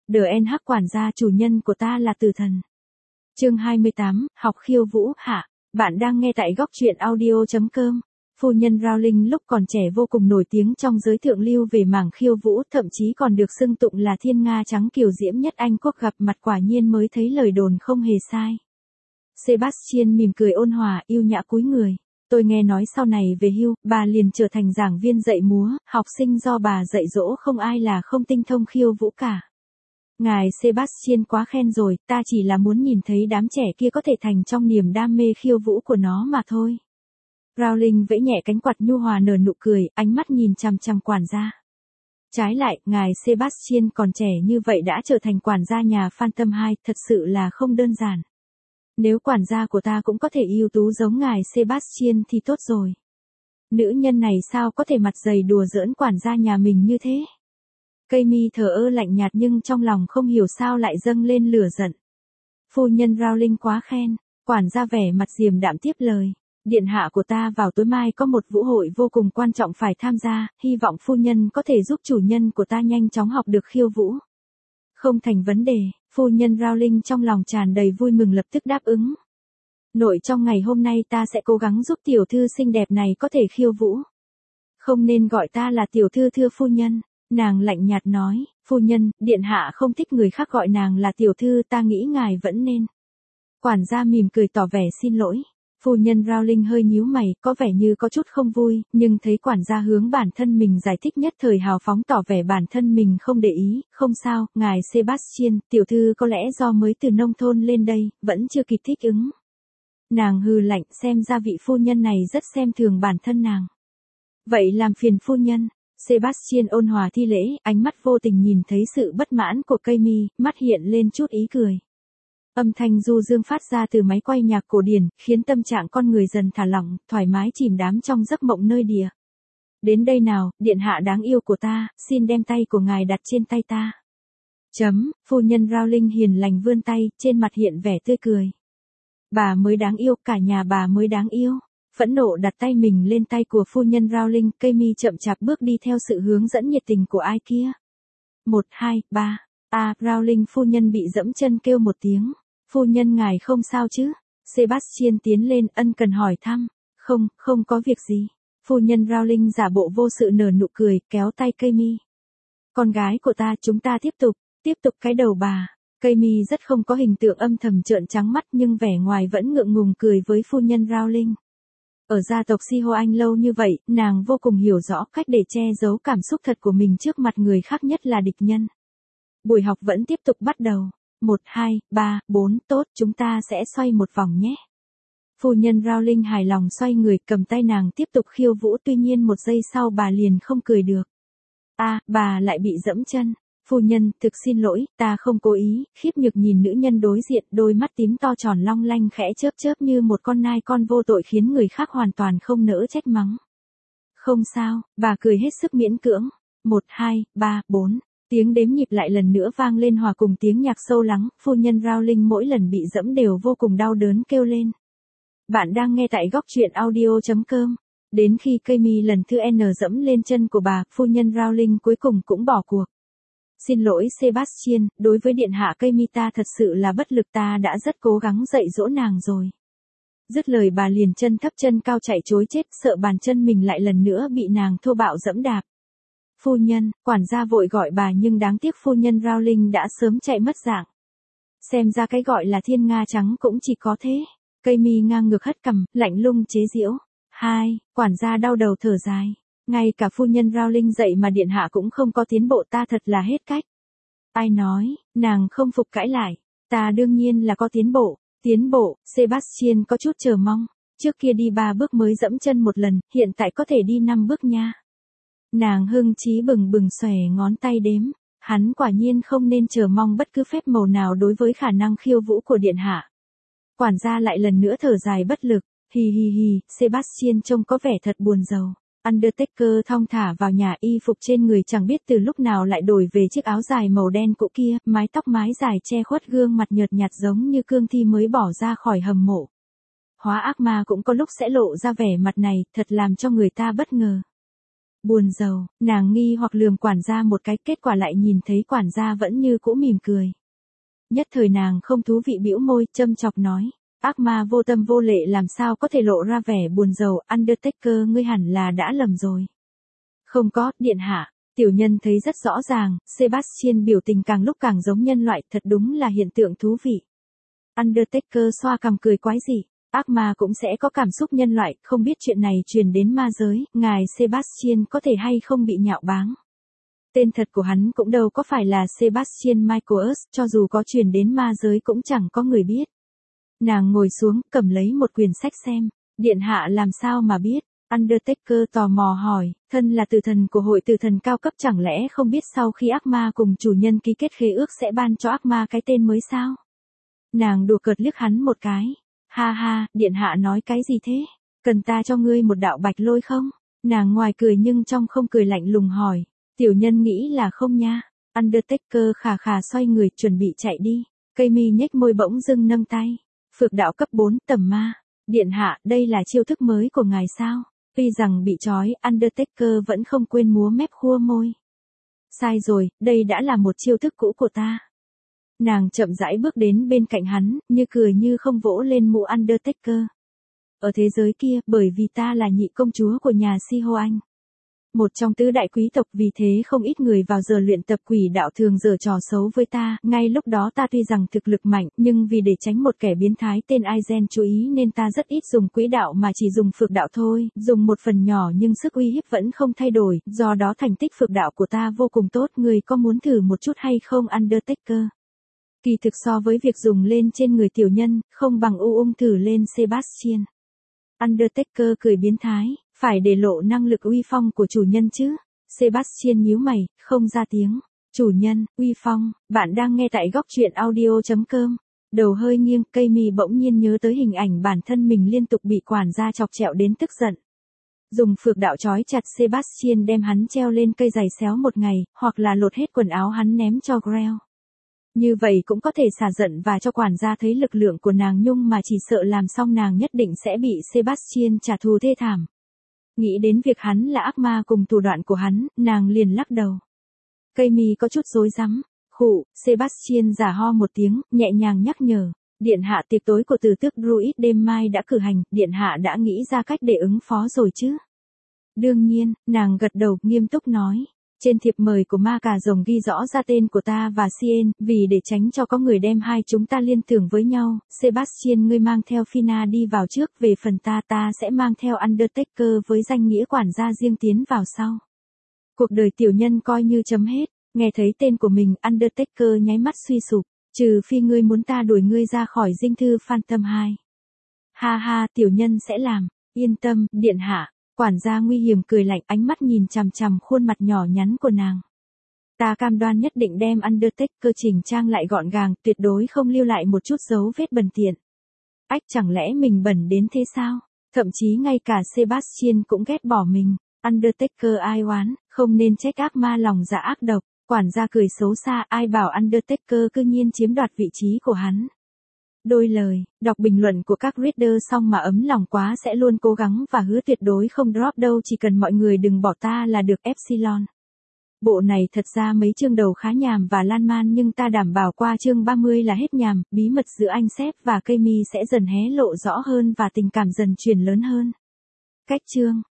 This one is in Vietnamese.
DNH quản gia chủ nhân của ta là tử thần. Chương 28, học khiêu vũ, hạ. Bạn đang nghe tại góc truyện audio.com. Phu nhân Rowling lúc còn trẻ vô cùng nổi tiếng trong giới thượng lưu về mảng khiêu vũ, thậm chí còn được xưng tụng là thiên nga trắng kiều diễm nhất Anh quốc, gặp mặt quả nhiên mới thấy lời đồn không hề sai. Sebastian mỉm cười ôn hòa, yêu nhã cúi người. Tôi nghe nói sau này về hưu, bà liền trở thành giảng viên dạy múa, học sinh do bà dạy dỗ không ai là không tinh thông khiêu vũ cả. Ngài Sebastian quá khen rồi, ta chỉ là muốn nhìn thấy đám trẻ kia có thể thành trong niềm đam mê khiêu vũ của nó mà thôi. Rowling vẫy nhẹ cánh quạt nhu hòa nở nụ cười, ánh mắt nhìn chằm chằm quản gia. Trái lại, ngài Sebastian còn trẻ như vậy đã trở thành quản gia nhà Phantom 2, thật sự là không đơn giản. Nếu quản gia của ta cũng có thể ưu tú giống ngài Sebastian thì tốt rồi. Nữ nhân này sao có thể mặt dày đùa giỡn quản gia nhà mình như thế? Cây mi thờ ơ lạnh nhạt nhưng trong lòng không hiểu sao lại dâng lên lửa giận. Phu nhân Rowling quá khen, quản gia vẻ mặt điềm đạm tiếp lời. Điện hạ của ta vào tối mai có một vũ hội vô cùng quan trọng phải tham gia, hy vọng phu nhân có thể giúp chủ nhân của ta nhanh chóng học được khiêu vũ. Không thành vấn đề, phu nhân Rowling trong lòng tràn đầy vui mừng lập tức đáp ứng. Nội trong ngày hôm nay ta sẽ cố gắng giúp tiểu thư xinh đẹp này có thể khiêu vũ. Không nên gọi ta là tiểu thư thưa phu nhân, nàng lạnh nhạt nói, phu nhân, điện hạ không thích người khác gọi nàng là tiểu thư, ta nghĩ ngài vẫn nên. Quản gia mỉm cười tỏ vẻ xin lỗi. Phu nhân Rowling hơi nhíu mày, có vẻ như có chút không vui, nhưng thấy quản gia hướng bản thân mình giải thích nhất thời hào phóng tỏ vẻ bản thân mình không để ý, không sao, ngài Sebastian, tiểu thư có lẽ do mới từ nông thôn lên đây, vẫn chưa kịp thích ứng. Nàng hừ lạnh, xem ra vị phu nhân này rất xem thường bản thân nàng. Vậy làm phiền phu nhân. Sebastian ôn hòa thi lễ, ánh mắt vô tình nhìn thấy sự bất mãn của cây mi, mắt hiện lên chút ý cười. Âm thanh du dương phát ra từ máy quay nhạc cổ điển, khiến tâm trạng con người dần thả lỏng, thoải mái chìm đắm trong giấc mộng nơi địa. Đến đây nào, điện hạ đáng yêu của ta, xin đem tay của ngài đặt trên tay ta. Phu nhân Rowling hiền lành vươn tay, trên mặt hiện vẻ tươi cười. Bà mới đáng yêu, cả nhà bà mới đáng yêu. Phẫn nộ đặt tay mình lên tay của phu nhân Rowling, cây mi chậm chạp bước đi theo sự hướng dẫn nhiệt tình của ai kia. 1, 2, 3. Rowling phu nhân bị dẫm chân kêu một tiếng. Phu nhân ngài không sao chứ? Sebastian tiến lên ân cần hỏi thăm. Không có việc gì. Phu nhân Rowling giả bộ vô sự nở nụ cười, kéo tay cây mi. Con gái của ta, chúng ta tiếp tục cái đầu bà. Cây mi rất không có hình tượng, âm thầm trợn trắng mắt nhưng vẻ ngoài vẫn ngượng ngùng cười với phu nhân Rowling. Ở gia tộc Si Ho Anh lâu như vậy, nàng vô cùng hiểu rõ cách để che giấu cảm xúc thật của mình trước mặt người khác, nhất là địch nhân. Buổi học vẫn tiếp tục bắt đầu. 1, 2, 3, 4, tốt, chúng ta sẽ xoay một vòng nhé. Phu nhân Rowling hài lòng xoay người, cầm tay nàng tiếp tục khiêu vũ, tuy nhiên một giây sau bà liền không cười được. Bà lại bị dẫm chân. Phu nhân, thực xin lỗi, ta không cố ý. Khiếp nhược nhìn nữ nhân đối diện, đôi mắt tím to tròn long lanh khẽ chớp chớp như một con nai con vô tội khiến người khác hoàn toàn không nỡ trách mắng. Không sao, bà cười hết sức miễn cưỡng. 1, 2, 3, 4. Tiếng đếm nhịp lại lần nữa vang lên hòa cùng tiếng nhạc sâu lắng, phu nhân Rowling mỗi lần bị dẫm đều vô cùng đau đớn kêu lên. Bạn đang nghe tại góc truyện audio.com. Đến khi cây mi lần thứ N dẫm lên chân của bà, phu nhân Rowling cuối cùng cũng bỏ cuộc. Xin lỗi Sebastian, đối với điện hạ cây mi ta thật sự là bất lực, ta đã rất cố gắng dạy dỗ nàng rồi. Dứt lời bà liền chân thấp chân cao chạy trối chết, sợ bàn chân mình lại lần nữa bị nàng thô bạo dẫm đạp. Phu nhân, quản gia vội gọi bà nhưng đáng tiếc phu nhân Rowling đã sớm chạy mất dạng. Xem ra cái gọi là thiên nga trắng cũng chỉ có thế. Cây mi ngang ngược hất cằm, lạnh lùng chế giễu. Quản gia đau đầu thở dài. Ngay cả phu nhân Rowling dạy mà điện hạ cũng không có tiến bộ, ta thật là hết cách. Ai nói, nàng không phục cãi lại. Ta đương nhiên là có tiến bộ. Tiến bộ, Sebastian có chút chờ mong. Trước kia đi 3 bước mới dẫm chân một lần, hiện tại có thể đi 5 bước nha. Nàng hưng chí bừng bừng xòe ngón tay đếm. Hắn quả nhiên không nên chờ mong bất cứ phép màu nào đối với khả năng khiêu vũ của điện hạ. Quản gia lại lần nữa thở dài bất lực. Hi, Sebastian trông có vẻ thật buồn rầu. Undertaker thong thả vào nhà, y phục trên người chẳng biết từ lúc nào lại đổi về chiếc áo dài màu đen cũ kia, mái tóc mái dài che khuất gương mặt nhợt nhạt giống như cương thi mới bỏ ra khỏi hầm mộ. Hóa ác ma cũng có lúc sẽ lộ ra vẻ mặt này, thật làm cho người ta bất ngờ. Buồn rầu, nàng nghi hoặc lườm quản gia một cái, kết quả lại nhìn thấy quản gia vẫn như cũ mỉm cười. Nhất thời nàng không thú vị bĩu môi, châm chọc nói. Ác ma vô tâm vô lệ làm sao có thể lộ ra vẻ buồn rầu, Undertaker ngươi hẳn là đã lầm rồi. Không có, điện hạ. Tiểu nhân thấy rất rõ ràng, Sebastian biểu tình càng lúc càng giống nhân loại, thật đúng là hiện tượng thú vị. Undertaker xoa cằm cười quái dị. Ác ma cũng sẽ có cảm xúc nhân loại, không biết chuyện này truyền đến ma giới, ngài Sebastian có thể hay không bị nhạo báng. Tên thật của hắn cũng đâu có phải là Sebastian Michaels, cho dù có truyền đến ma giới cũng chẳng có người biết. Nàng ngồi xuống, cầm lấy một quyển sách xem. Điện hạ làm sao mà biết? Undertaker tò mò hỏi, thân là tử thần của hội tử thần cao cấp chẳng lẽ không biết sau khi ác ma cùng chủ nhân ký kết khế ước sẽ ban cho ác ma cái tên mới sao? Nàng đùa cợt liếc hắn một cái. Ha ha, điện hạ nói cái gì thế? Cần ta cho ngươi một đạo bạch lôi không? Nàng ngoài cười nhưng trong không cười lạnh lùng hỏi. Tiểu nhân nghĩ là không nha. Undertaker khà khà xoay người chuẩn bị chạy đi. Cây mi nhếch môi bỗng dưng nâng tay. Phược đạo cấp 4 tầm ma. Điện hạ, đây là chiêu thức mới của ngài sao? Tuy rằng bị trói, Undertaker vẫn không quên múa mép khua môi. Sai rồi, đây đã là một chiêu thức cũ của ta. Nàng chậm rãi bước đến bên cạnh hắn, như cười như không vỗ lên mũ Undertaker. Ở thế giới kia, bởi vì ta là nhị công chúa của nhà Si-ho Anh. Một trong tứ đại quý tộc, vì thế không ít người vào giờ luyện tập quỷ đạo thường giở trò xấu với ta, ngay lúc đó ta tuy rằng thực lực mạnh, nhưng vì để tránh một kẻ biến thái tên Aizen chú ý nên ta rất ít dùng quỹ đạo mà chỉ dùng phược đạo thôi, dùng một phần nhỏ nhưng sức uy hiếp vẫn không thay đổi, do đó thành tích phược đạo của ta vô cùng tốt, người có muốn thử một chút hay không Undertaker? Kỳ thực so với việc dùng lên trên người tiểu nhân, không bằng thử lên Sebastian. Undertaker cười biến thái, phải để lộ năng lực uy phong của chủ nhân chứ. Sebastian nhíu mày, không ra tiếng. Chủ nhân, uy phong, bạn đang nghe tại góc truyện audio.com. Đầu hơi nghiêng, cây mi bỗng nhiên nhớ tới hình ảnh bản thân mình liên tục bị quản gia chọc chẹo đến tức giận. Dùng phược đạo trói chặt Sebastian đem hắn treo lên cây giày xéo một ngày, hoặc là lột hết quần áo hắn ném cho Grell. Như vậy cũng có thể xả giận và cho quản gia thấy lực lượng của nàng, nhưng mà chỉ sợ làm xong nàng nhất định sẽ bị Sebastian trả thù thê thảm. Nghĩ đến việc hắn là ác ma cùng thủ đoạn của hắn, nàng liền lắc đầu. Cây mi có chút rối rắm. Khụ, Sebastian giả ho một tiếng, nhẹ nhàng nhắc nhở. Điện hạ, tiệc tối của tử tước Druid đêm mai đã cử hành, điện hạ đã nghĩ ra cách để ứng phó rồi chứ? Đương nhiên, nàng gật đầu, nghiêm túc nói. Trên thiệp mời của ma cà rồng ghi rõ ra tên của ta và Sien, vì để tránh cho có người đem hai chúng ta liên tưởng với nhau, Sebastian ngươi mang theo Fina đi vào trước, về phần ta sẽ mang theo Undertaker với danh nghĩa quản gia riêng tiến vào sau. Cuộc đời tiểu nhân coi như chấm hết, nghe thấy tên của mình, Undertaker nháy mắt suy sụp, trừ phi ngươi muốn ta đuổi ngươi ra khỏi dinh thư Phantom 2. Ha ha, tiểu nhân sẽ làm, yên tâm, điện hạ. Quản gia nguy hiểm cười lạnh, ánh mắt nhìn chằm chằm khuôn mặt nhỏ nhắn của nàng. Ta cam đoan nhất định đem Undertaker chỉnh trang lại gọn gàng, tuyệt đối không lưu lại một chút dấu vết bẩn tiện. Ách, chẳng lẽ mình bẩn đến thế sao? Thậm chí ngay cả Sebastian cũng ghét bỏ mình. Undertaker ai oán, không nên trách ác ma lòng dạ ác độc. Quản gia cười xấu xa, ai bảo Undertaker cư nhiên chiếm đoạt vị trí của hắn. Đôi lời, đọc bình luận của các reader xong mà ấm lòng quá sẽ luôn cố gắng và hứa tuyệt đối không drop đâu, chỉ cần mọi người đừng bỏ ta là được. Epsilon. Bộ này thật ra mấy chương đầu khá nhàm và lan man, nhưng ta đảm bảo qua chương 30 là hết nhàm, bí mật giữa anh Sếp và cây mi sẽ dần hé lộ rõ hơn và tình cảm dần truyền lớn hơn. Cách chương